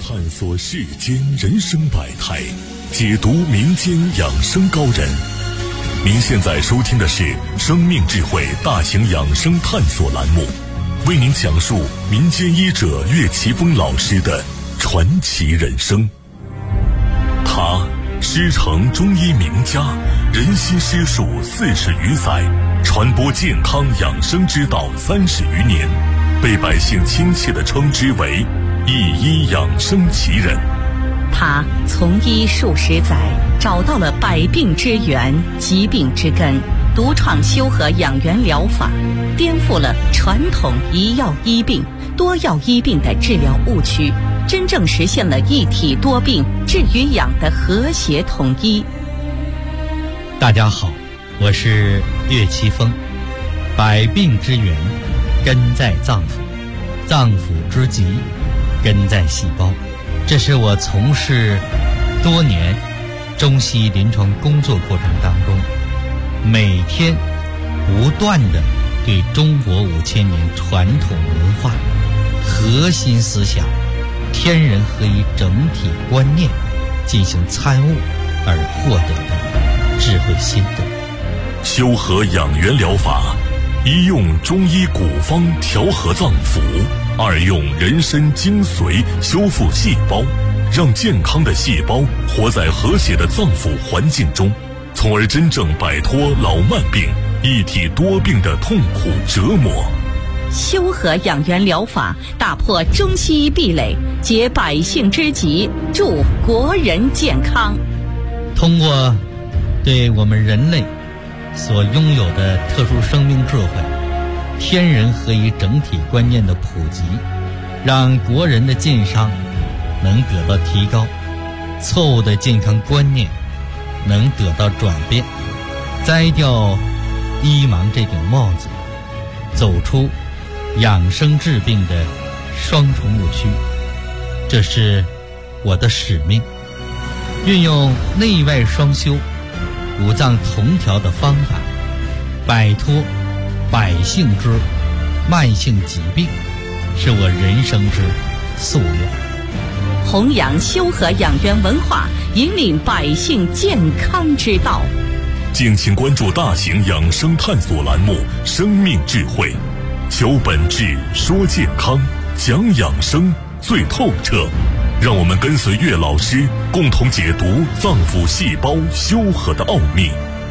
探索世间人生百态，解读民间养生高人。您现在收听的是生命智慧大型养生探索栏目，为您讲述民间医者岳奇峰老师的传奇人生。他师承中医名家，人心师术40余载，传播健康养生之道30余年，被百姓亲切地称之为一医养生奇人。 他从医数十载，找到了百病之源、疾病之根，独创修和养元疗法，颠覆了传统一药医病、多药医病的治疗误区，真正实现了一体多病、治与养的和谐统一。 大家好，我是岳奇峰。百病之源根在脏腑，脏腑之疾根在细胞。这是我从事多年中西医临床工作过程当中，每天不断地对中国5000年传统文化核心思想天人合一整体观念进行参悟而获得的智慧心得。 修和养元疗法，一用中医古方调和脏腑，二用人参精髓修复细胞，让健康的细胞活在和谐的脏腑环境中，从而真正摆脱老慢病、一体多病的痛苦折磨。 修和养元疗法打破中西医壁垒，解百姓之急，助国人健康。 通过对我们人类所拥有的特殊生命智慧、天人合一整体观念的普及，让国人的健康能得到提高，错误的健康观念能得到转变，摘掉医盲这顶帽子，走出养生治病的双重误区。这是我的使命，运用内外双修、五脏同调的方法，摆脱百姓之慢性疾病，是我人生之夙愿。 弘扬修和养元文化，引领百姓健康之道。 敬请关注大型养生探索栏目《生命智慧》，求本质，说健康，讲养生最透彻。让我们跟随岳老师，共同解读脏腑细胞修和的奥秘。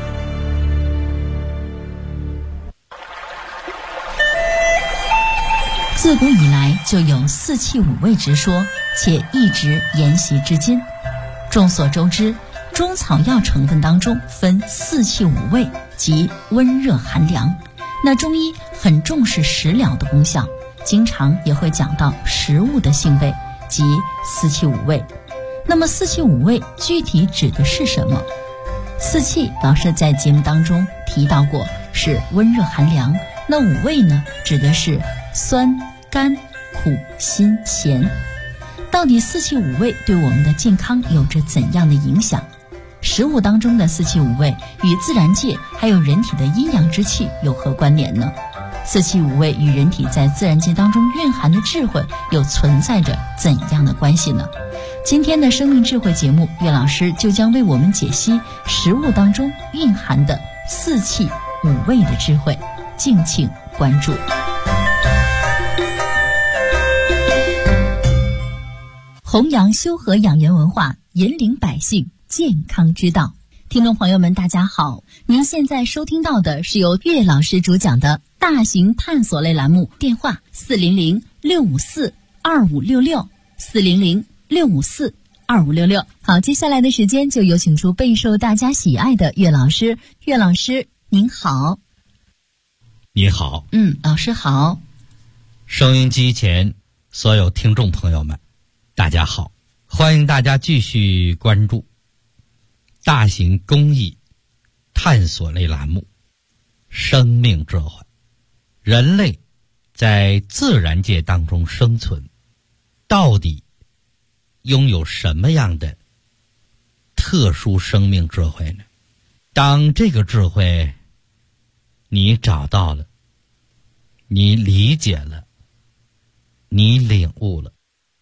自古以来就有四气五味之说，且一直沿袭至今。众所周知，中草药成分当中分四气五味，即温热寒凉。那中医很重视食疗的功效，经常也会讲到食物的性味，即四气五味。那么四气五味具体指的是什么？四气老师在节目当中提到过，是温热寒凉。那五味呢，指的是酸、甘、苦、辛、咸。到底四气五味对我们的健康有着怎样的影响？食物当中的四气五味与自然界还有人体的阴阳之气有何关联呢？四气五味与人体在自然界当中蕴含的智慧又存在着怎样的关系呢？今天的生命智慧节目，岳老师就将为我们解析食物当中蕴含的四气五味的智慧，敬请关注。弘扬修和养元文化，引领百姓健康之道。听众朋友们大家好，您现在收听到的是由岳老师主讲的大型探索类栏目，电话400-654-2566 400-654-2566。好，接下来的时间就有请出备受大家喜爱的岳老师。岳老师您好。 你好。 老师好。 收音机前所有听众朋友们大家好，欢迎大家继续关注大型公益探索类栏目生命智慧。人类在自然界当中生存，到底拥有什么样的特殊生命智慧呢？当这个智慧你找到了，你理解了，你领悟了，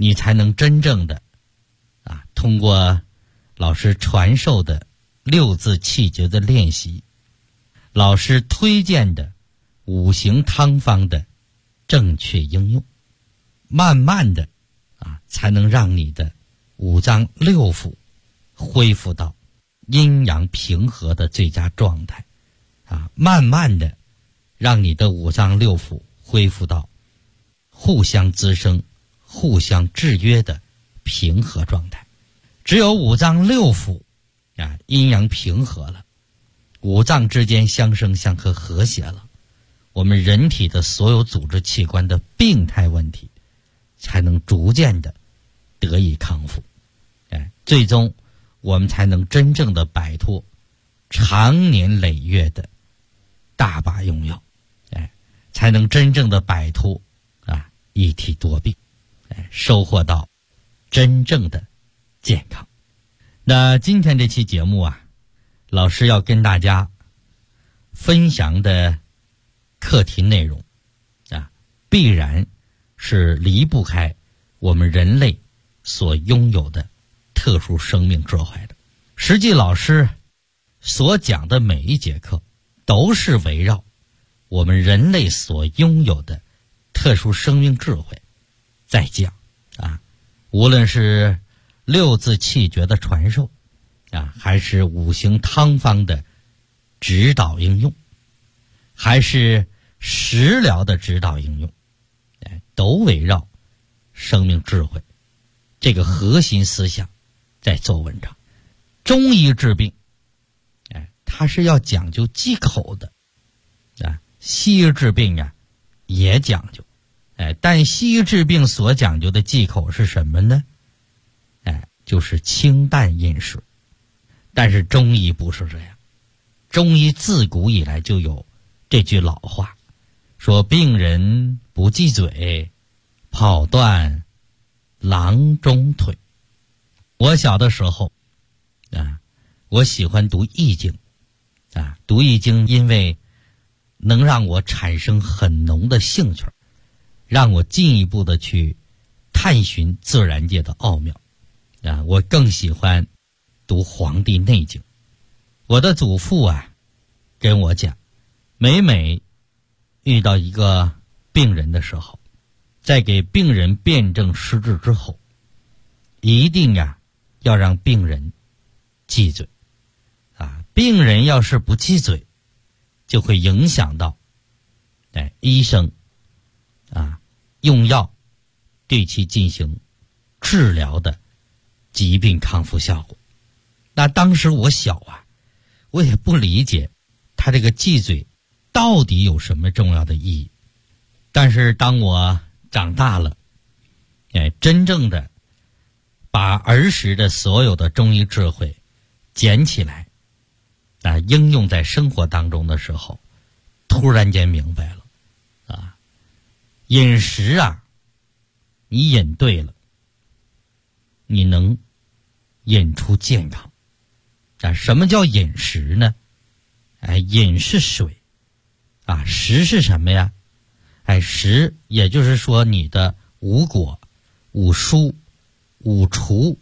你才能真正的通过老师传授的六字气诀的练习，老师推荐的五行汤方的正确应用，慢慢的才能让你的五脏六腑恢复到阴阳平和的最佳状态慢慢的让你的五脏六腑恢复到互相滋生、互相制约的平和状态。只有五脏六腑阴阳平和了，五脏之间相生相克和谐了，我们人体的所有组织器官的病态问题才能逐渐的得以康复，最终我们才能真正的摆脱长年累月的大把用药，才能真正的摆脱一体多病，收获到真正的健康。那今天这期节目老师要跟大家分享的课题内容必然是离不开我们人类所拥有的特殊生命智慧的。实际老师所讲的每一节课都是围绕我们人类所拥有的特殊生命智慧在讲无论是六字气诀的传授还是五行汤方的指导应用，还是食疗的指导应用，都围绕生命智慧这个核心思想在做文章。中医治病它是要讲究忌口的西医治病也讲究但西医治病所讲究的忌口是什么呢？就是清淡饮食。但是中医不是这样，中医自古以来就有这句老话，说病人不忌嘴，跑断郎中腿。我小的时候我喜欢读易经读易经因为能让我产生很浓的兴趣，让我进一步的去探寻自然界的奥妙我更喜欢读《黄帝内经》。我的祖父跟我讲，每遇到一个病人的时候，在给病人辩证施治之后，一定要让病人忌嘴病人要是不忌嘴，就会影响到医生用药对其进行治疗的疾病康复效果。那当时我小我也不理解他这个忌嘴到底有什么重要的意义。但是当我长大了真正的把儿时的所有的中医智慧捡起来应用在生活当中的时候，突然间明白了饮食你饮对了，你能饮出健康什么叫饮食呢？饮是水食是什么呀？食也就是说你的五果、五蔬、五畜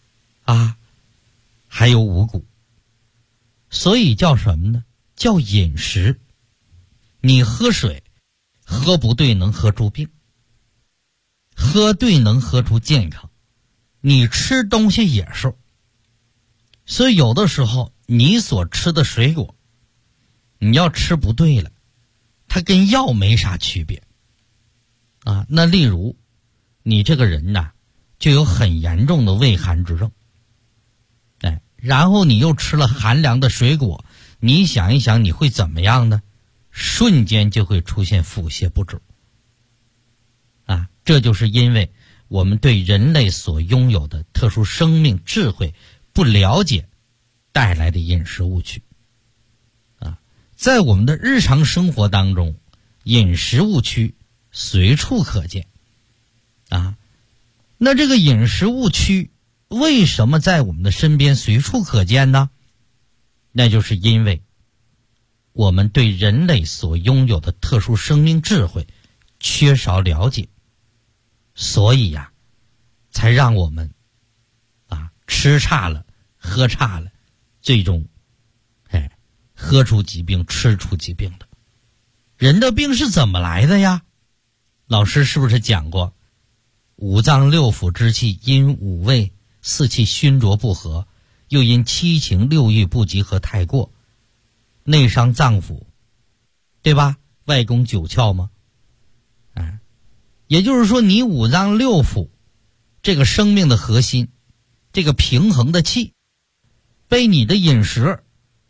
还有五谷，所以叫什么呢？叫饮食。你喝水喝不对能喝出病，喝对能喝出健康，你吃东西也是。所以有的时候你所吃的水果，你要吃不对了，它跟药没啥区别那例如你这个人就有很严重的胃寒之症然后你又吃了寒凉的水果，你想一想你会怎么样呢？瞬间就会出现腹泻不止这就是因为我们对人类所拥有的特殊生命智慧不了解带来的饮食误区在我们的日常生活当中，饮食误区随处可见那这个饮食误区为什么在我们的身边随处可见呢？那就是因为我们对人类所拥有的特殊生命智慧缺少了解，所以才让我们吃差了喝差了，最终喝出疾病吃出疾病的。人的病是怎么来的呀？老师是不是讲过，五脏六腑之气因五味四气熏浊不和，又因七情六欲不集合太过，内伤脏腑，对吧？外攻九窍吗？也就是说，你五脏六腑这个生命的核心，这个平衡的气，被你的饮食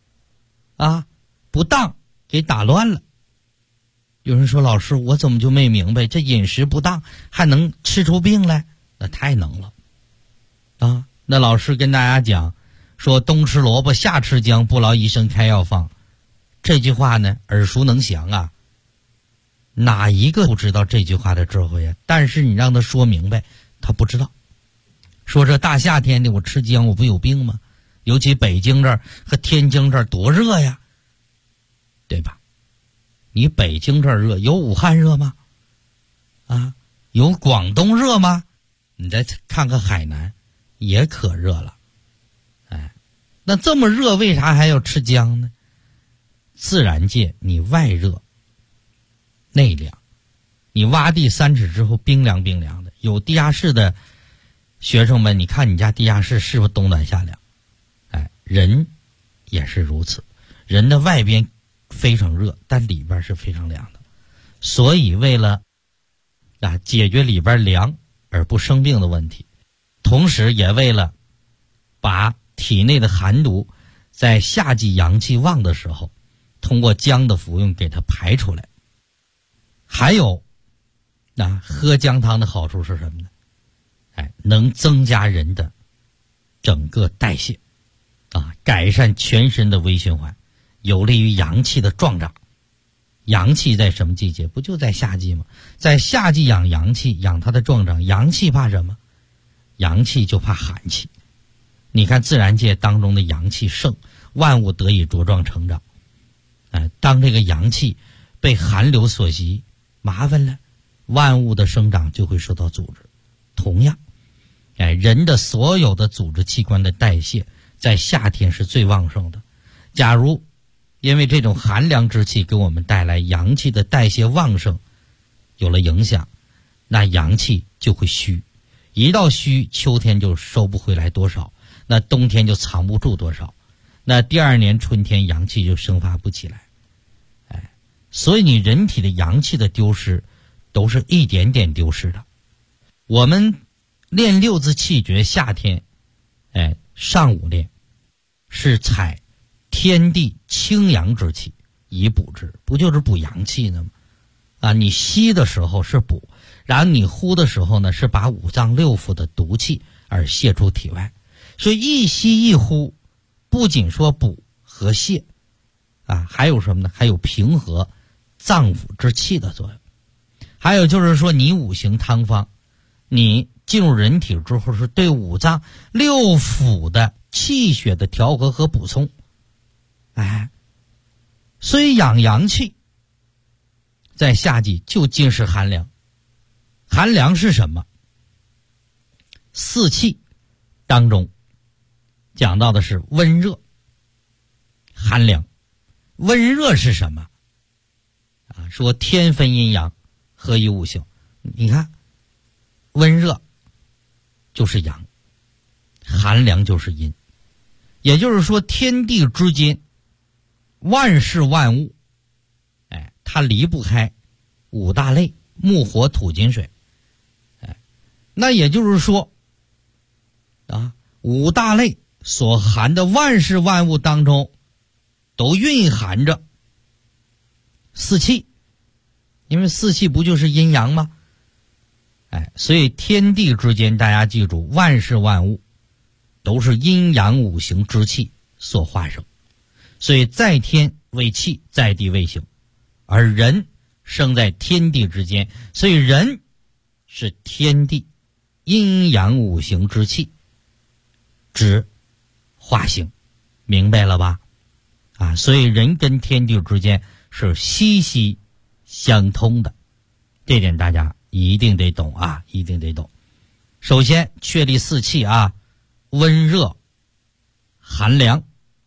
不当给打乱了。有人说，老师，我怎么就没明白，这饮食不当还能吃出病来？那太能了那老师跟大家讲说，冬吃萝卜夏吃姜，不劳医生开药方，这句话呢耳熟能详哪一个不知道这句话的智慧但是你让他说明白，他不知道。说这大夏天的我吃姜，我不有病吗？尤其北京这儿和天津这儿多热呀，对吧？你北京这儿热，有武汉热吗？有广东热吗？你再看看海南，也可热了。那这么热，为啥还要吃姜呢？自然界你外热内凉，你挖地3尺之后冰凉冰凉的。有地下室的学生们，你看你家地下室是不是冬暖夏凉？人也是如此，人的外边非常热，但里边是非常凉的。所以为了解决里边凉而不生病的问题，同时也为了把体内的寒毒在夏季阳气旺的时候，通过姜的服用给它排出来。还有喝姜汤的好处是什么呢？能增加人的整个代谢改善全身的微循环，有利于阳气的壮长。阳气在什么季节？不就在夏季吗？在夏季养阳气，养它的壮长。阳气怕什么？阳气就怕寒气。你看自然界当中的阳气盛，万物得以茁壮成长。当这个阳气被寒流所袭，麻烦了，万物的生长就会受到阻止。同样人的所有的组织器官的代谢在夏天是最旺盛的。假如因为这种寒凉之气给我们带来阳气的代谢旺盛有了影响，那阳气就会虚，一到虚，秋天就收不回来多少，那冬天就藏不住多少，那第二年春天阳气就生发不起来。所以你人体的阳气的丢失都是一点点丢失的。我们练六字气诀，夏天上午练是采天地清阳之气以补之，不就是补阳气呢吗？你吸的时候是补，然后你呼的时候呢是把五脏六腑的毒气而泄出体外。所以一吸一呼不仅说补和泄还有什么呢？还有平和脏腑之气的作用。还有就是说，你五行汤方你进入人体之后，是对五脏六腑的气血的调和和补充。所以养阳气在夏季就尽是寒凉。寒凉是什么？四气当中讲到的是温热寒凉。温热是什么？说天分阴阳，合一五行。你看温热就是阳，寒凉就是阴。也就是说，天地之间万事万物它离不开五大类：木火土金水。那也就是说五大类所含的万事万物当中都蕴含着四气，因为四气不就是阴阳吗？所以天地之间，大家记住，万事万物都是阴阳五行之气所化生。所以在天为气，在地为形，而人生在天地之间，所以人是天地阴阳五行之气之化形。明白了吧？所以人跟天地之间是息息相通的，这点大家一定得懂一定得懂。 首先确立四气啊，温热、寒凉。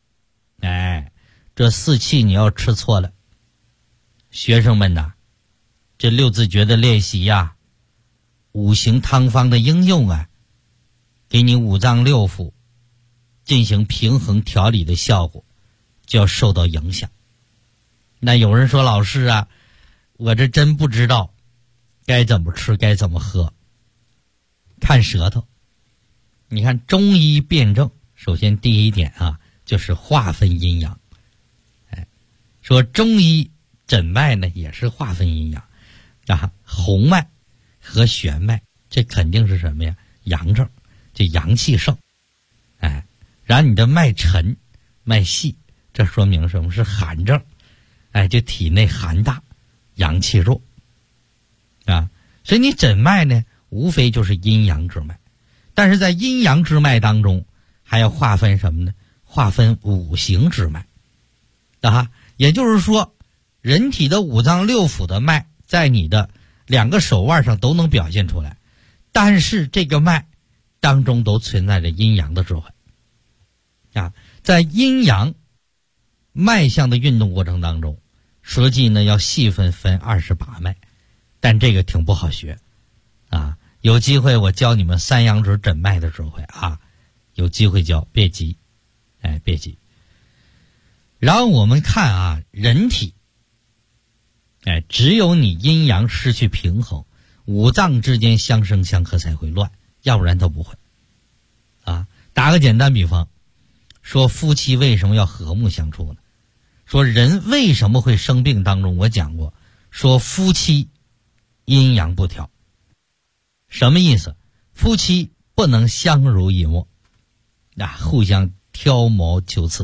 这四气你要吃错了。学生们呐，这六字诀的练习呀，五行汤方的应用啊，给你五脏六腑进行平衡调理的效果就要受到影响。那有人说，老师啊，我这真不知道该怎么吃该怎么喝。看舌头，你看中医辨证，首先第一点啊，就是划分阴阳。说中医诊脉呢也是划分阴阳啊，红脉和玄脉，这肯定是什么呀？阳症，这阳气盛。然后你的脉沉脉细，这说明什么？是寒症。就体内寒大，阳气弱啊。所以你诊脉呢，无非就是阴阳之脉，但是在阴阳之脉当中还要划分什么呢？划分五行之脉啊。也就是说，人体的五脏六腑的脉在你的两个手腕上都能表现出来，但是这个脉当中都存在着阴阳的智慧啊。在阴阳脉象的运动过程当中，实际呢要细分28脉，但这个挺不好学啊。有机会我教你们三阳指诊脉的智慧啊，有机会教，别急，别急。然后我们看啊，人体，只有你阴阳失去平衡，五脏之间相生相克才会乱，要不然它不会啊。打个简单比方，说夫妻为什么要和睦相处呢？说人为什么会生病当中，我讲过，说夫妻阴阳不调，什么意思？夫妻不能相濡以沫互相挑毛求疵。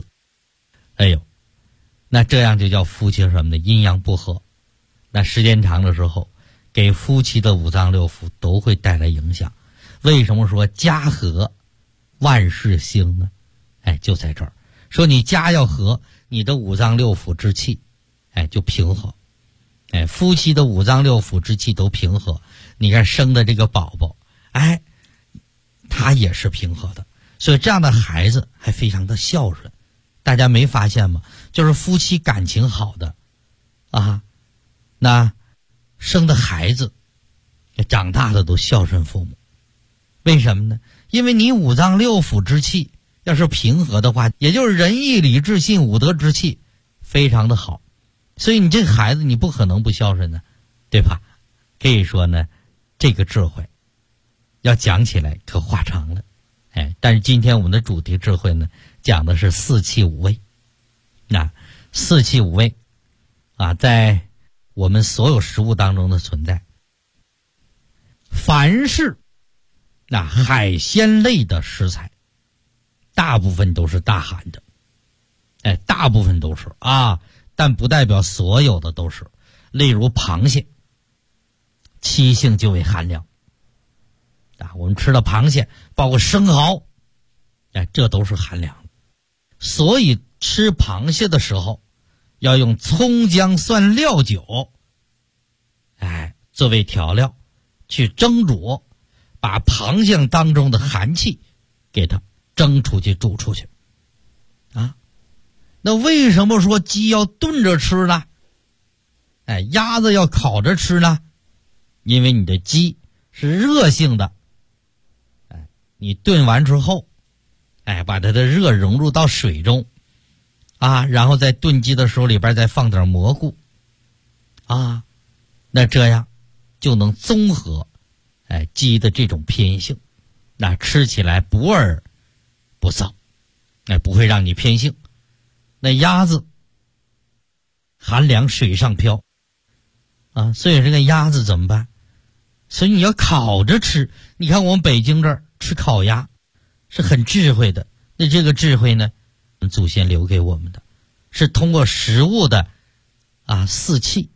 那这样就叫夫妻什么呢？阴阳不和。那时间长的时候，给夫妻的五脏六腑都会带来影响。为什么说家和万事兴呢？就在这儿。说你家要和，你的五脏六腑之气就平和。夫妻的五脏六腑之气都平和，你看生的这个宝宝他也是平和的，所以这样的孩子还非常的孝顺。大家没发现吗？就是夫妻感情好的那生的孩子长大的都孝顺父母。为什么呢？因为你五脏六腑之气要是平和的话，也就是仁义礼智信五德之气非常的好，所以你这个孩子你不可能不孝顺呢，对吧？可以说呢，这个智慧要讲起来可话长了。但是今天我们的主题智慧呢，讲的是四气五味。四气五味在我们所有食物当中的存在，凡是海鲜类的食材，大部分都是大寒的。大部分都是但不代表所有的都是。例如螃蟹，七性就为寒凉我们吃的螃蟹包括生蚝这都是寒凉的。所以吃螃蟹的时候要用葱姜蒜料酒作为调料去蒸煮，把螃蟹当中的寒气给它蒸出去煮出去那为什么说鸡要炖着吃呢？鸭子要烤着吃呢？因为你的鸡是热性的，你炖完之后把它的热融入到水中然后在炖鸡的时候里边再放点蘑菇那这样就能综合鸡的这种偏性，那吃起来不味不燥，不会让你偏性。那鸭子寒凉水上漂所以这个鸭子怎么办？所以你要烤着吃。你看我们北京这儿吃烤鸭是很智慧的。那这个智慧呢，祖先留给我们的是通过食物的四气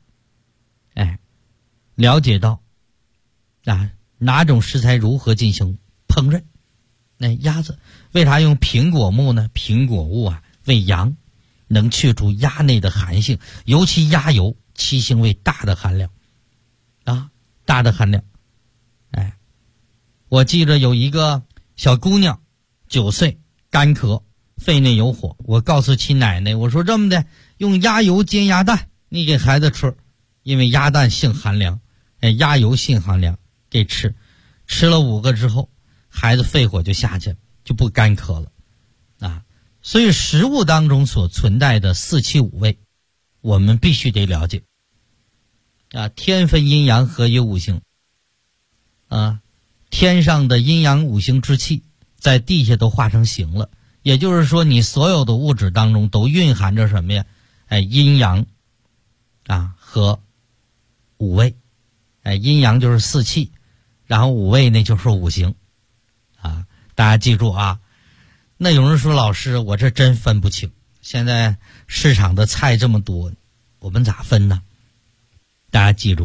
了解到哪种食材如何进行烹饪。那鸭子为啥用苹果木呢？苹果物为阳，能去除鸭内的寒性，尤其鸭油七性为大的寒凉大的寒凉我记着有一个小姑娘9岁，干咳，肺内有火，我告诉其奶奶，我说这么的，用鸭油煎鸭蛋，你给孩子吃，因为鸭蛋性寒凉，鸭油性寒凉，给吃了5个之后，孩子肺火就下去了，就不干咳了啊。所以食物当中所存在的4气5味，我们必须得了解啊。天分阴阳，合于五行啊，天上的阴阳五行之气在地下都化成形了，也就是说你所有的物质当中都蕴含着什么呀？阴阳啊和五味，阴阳就是4气，然后5味呢就是五行啊。大家记住啊。那有人说，老师，我这真分不清，现在市场的菜这么多，我们咋分呢？大家记住，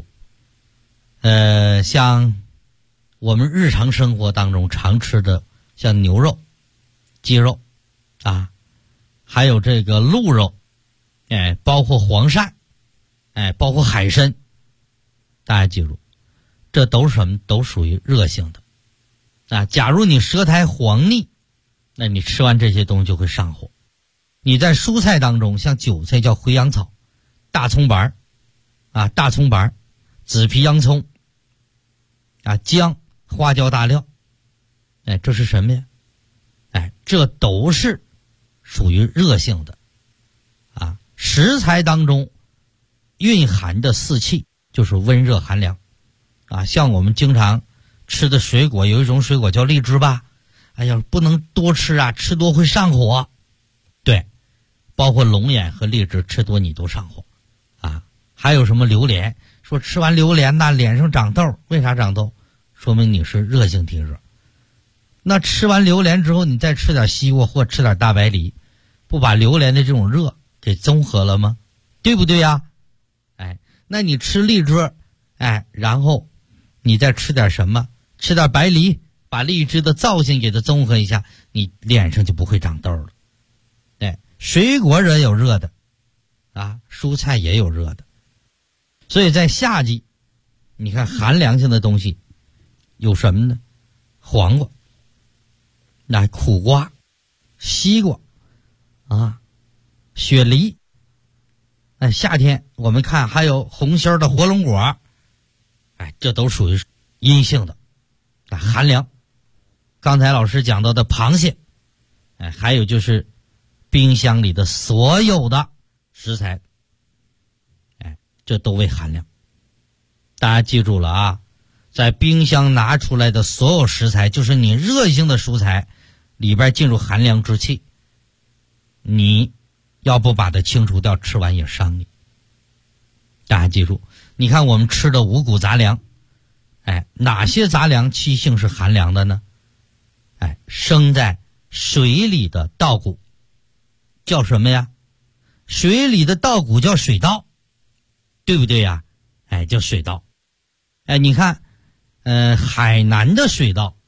像我们日常生活当中常吃的，像牛肉、鸡肉啊，还有这个鹿肉，包括黄鳝，包括海参，大家记住，这都是什么？都属于热性的啊。假如你舌苔黄腻，那你吃完这些东西就会上火。你在蔬菜当中，像韭菜叫回阳草，大葱白啊，大葱白，紫皮洋葱啊，姜、花椒、大料，这是什么呀？这都是属于热性的啊。食材当中蕴含的4气就是温热寒凉啊。像我们经常吃的水果，有一种水果叫荔枝吧，哎呀，不能多吃啊，吃多会上火。对，包括龙眼和荔枝，吃多你都上火啊。还有什么榴莲，说吃完榴莲那脸上长痘，为啥长痘？说明你是热性体质。那吃完榴莲之后，你再吃点西瓜或吃点大白梨，不把榴莲的这种热给综合了吗？对不对呀？那你吃荔枝，然后你再吃点什么？吃点白梨，把荔枝的造型给它综合一下，你脸上就不会长痘了。水果也有热的啊，蔬菜也有热的。所以在夏季，你看寒凉性的东西有什么呢？黄瓜、苦瓜、西瓜啊，雪梨。夏天我们看还有红心的火龙果，这都属于阴性的寒凉。刚才老师讲到的螃蟹，还有就是冰箱里的所有的食材，这都为寒凉。大家记住了啊，在冰箱拿出来的所有食材，就是你热性的蔬菜里边进入寒凉之气，你要不把它清除掉，吃完也伤你。大家记住，你看我们吃的五谷杂粮，哪些杂粮气性是寒凉的呢？生在水里的稻谷叫什么呀？水里的稻谷叫水稻，对不对呀？叫水稻。你看海南的水稻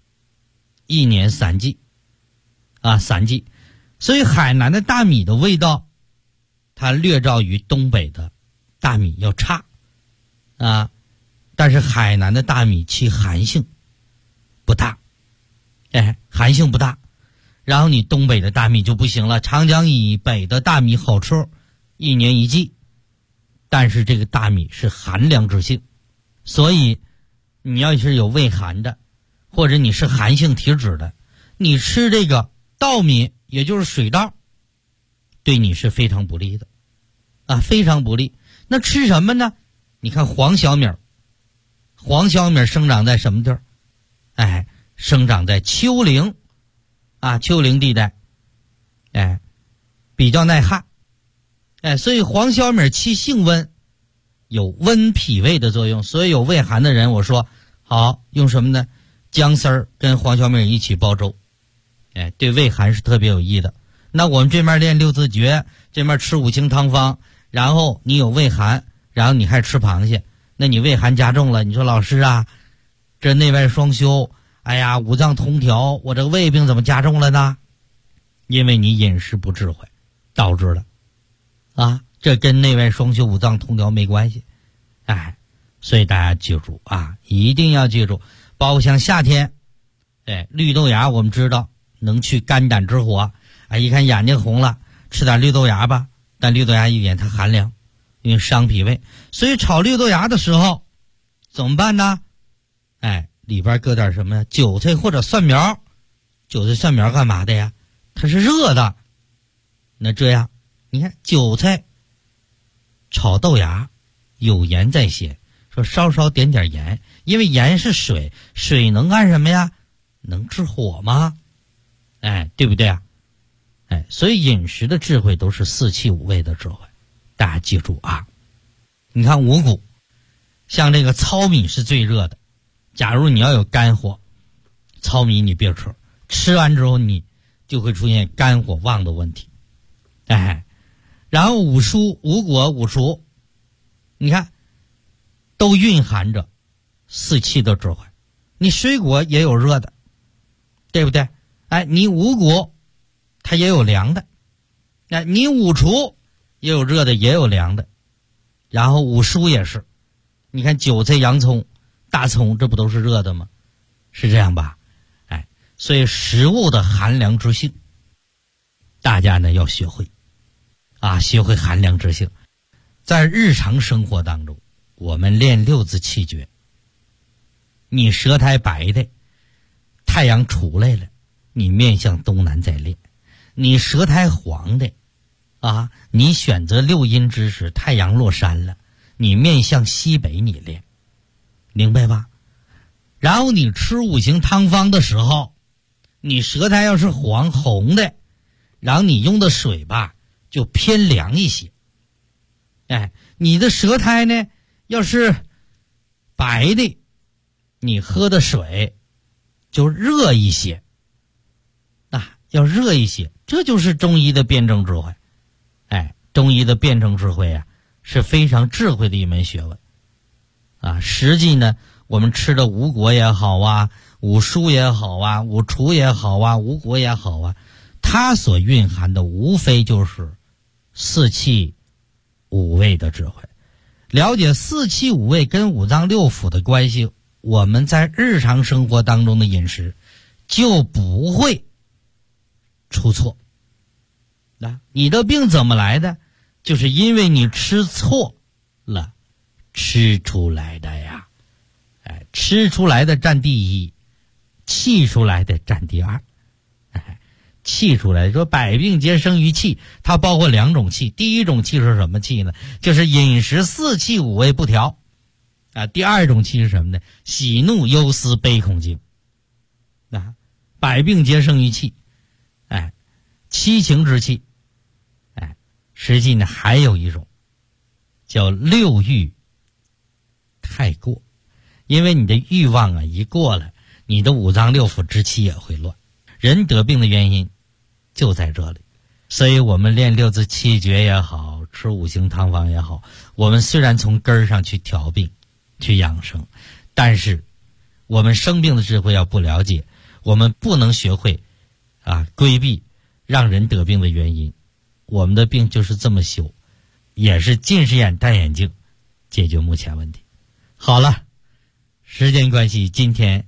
1年3季啊，3季，所以海南的大米的味道它略照于东北的大米要差啊，但是海南的大米其寒性不大，寒性不大。然后你东北的大米就不行了，长江以北的大米好吃，1年1季，但是这个大米是寒凉之性，所以你要是有胃寒的，或者你是寒性体质的，你吃这个稻米，也就是水稻，对你是非常不利的啊，非常不利。那吃什么呢？你看黄小米，黄小米生长在什么地儿？生长在丘陵啊，丘陵地带，比较耐旱，所以黄小米其性温，有温脾胃的作用。所以有胃寒的人，我说好用什么呢？姜丝儿跟黄小米一起煲粥，对胃寒是特别有益的。那我们这边练6字诀，这边吃5清汤方，然后你有胃寒，然后你还吃螃蟹，那你胃寒加重了，你说老师啊，这内外双修，五脏通调，我这个胃病怎么加重了呢？因为你饮食不智慧导致的啊，这跟内外双修五脏通调没关系。所以大家记住啊，一定要记住，包括像夏天绿豆芽我们知道能去肝胆之火，一看眼睛红了，吃点绿豆芽吧。但绿豆芽一点它寒凉，因为伤脾胃，所以炒绿豆芽的时候怎么办呢？里边搁点什么呀？韭菜或者蒜苗。韭菜蒜苗干嘛的呀？它是热的。那这样你看韭菜炒豆芽有盐在先，说稍稍点点盐，因为盐是水，水能干什么呀？能治火吗？对不对啊？所以饮食的智慧都是四气五味的智慧，大家记住啊。你看五谷，像这个糙米是最热的，假如你要有肝火，糙米你别吃，吃完之后你就会出现肝火旺的问题。然后五蔬、五果、五熟，你看都蕴含着四气的智慧。你水果也有热的，对不对？你五谷它也有凉的，你五畜也有热的也有凉的，然后五蔬也是，你看韭菜、洋葱、大葱，这不都是热的吗？是这样吧？所以食物的寒凉之性，大家呢要学会学会寒凉之性。在日常生活当中，我们练六字气诀，你舌苔白的，太阳出来了，你面向东南再练；你舌苔黄的你选择六阴之时，太阳落山了，你面向西北你练，明白吧？然后你吃五行汤方的时候，你舌苔要是黄红的，然后你用的水吧就偏凉一些。你的舌苔呢要是白的，你喝的水就热一些，要热一些。这就是中医的辩证智慧。中医的辩证智慧是非常智慧的一门学问实际呢，我们吃的五果也好五蔬也好五畜也好五果也好它所蕴含的无非就是四气五味的智慧。了解四气五味跟五脏六腑的关系，我们在日常生活当中的饮食就不会出错。你的病怎么来的？就是因为你吃错了吃出来的呀。吃出来的占第一，气出来的占第二。气出来说百病皆生于气，它包括两种气。第一种气是什么气呢？就是饮食四气五味不调第二种气是什么呢？喜怒忧思悲恐惊百病皆生于气七情之气。实际呢还有一种叫六欲太过，因为你的欲望一过了，你的五脏六腑之气也会乱。人得病的原因就在这里。所以我们练六字气诀也好，吃五行汤方也好，我们虽然从根儿上去调病去养生，但是我们生病的智慧要不了解，我们不能学会规避让人得病的原因。我们的病就是这么修，也是近视眼戴眼镜解决目前问题。好了，时间关系，今天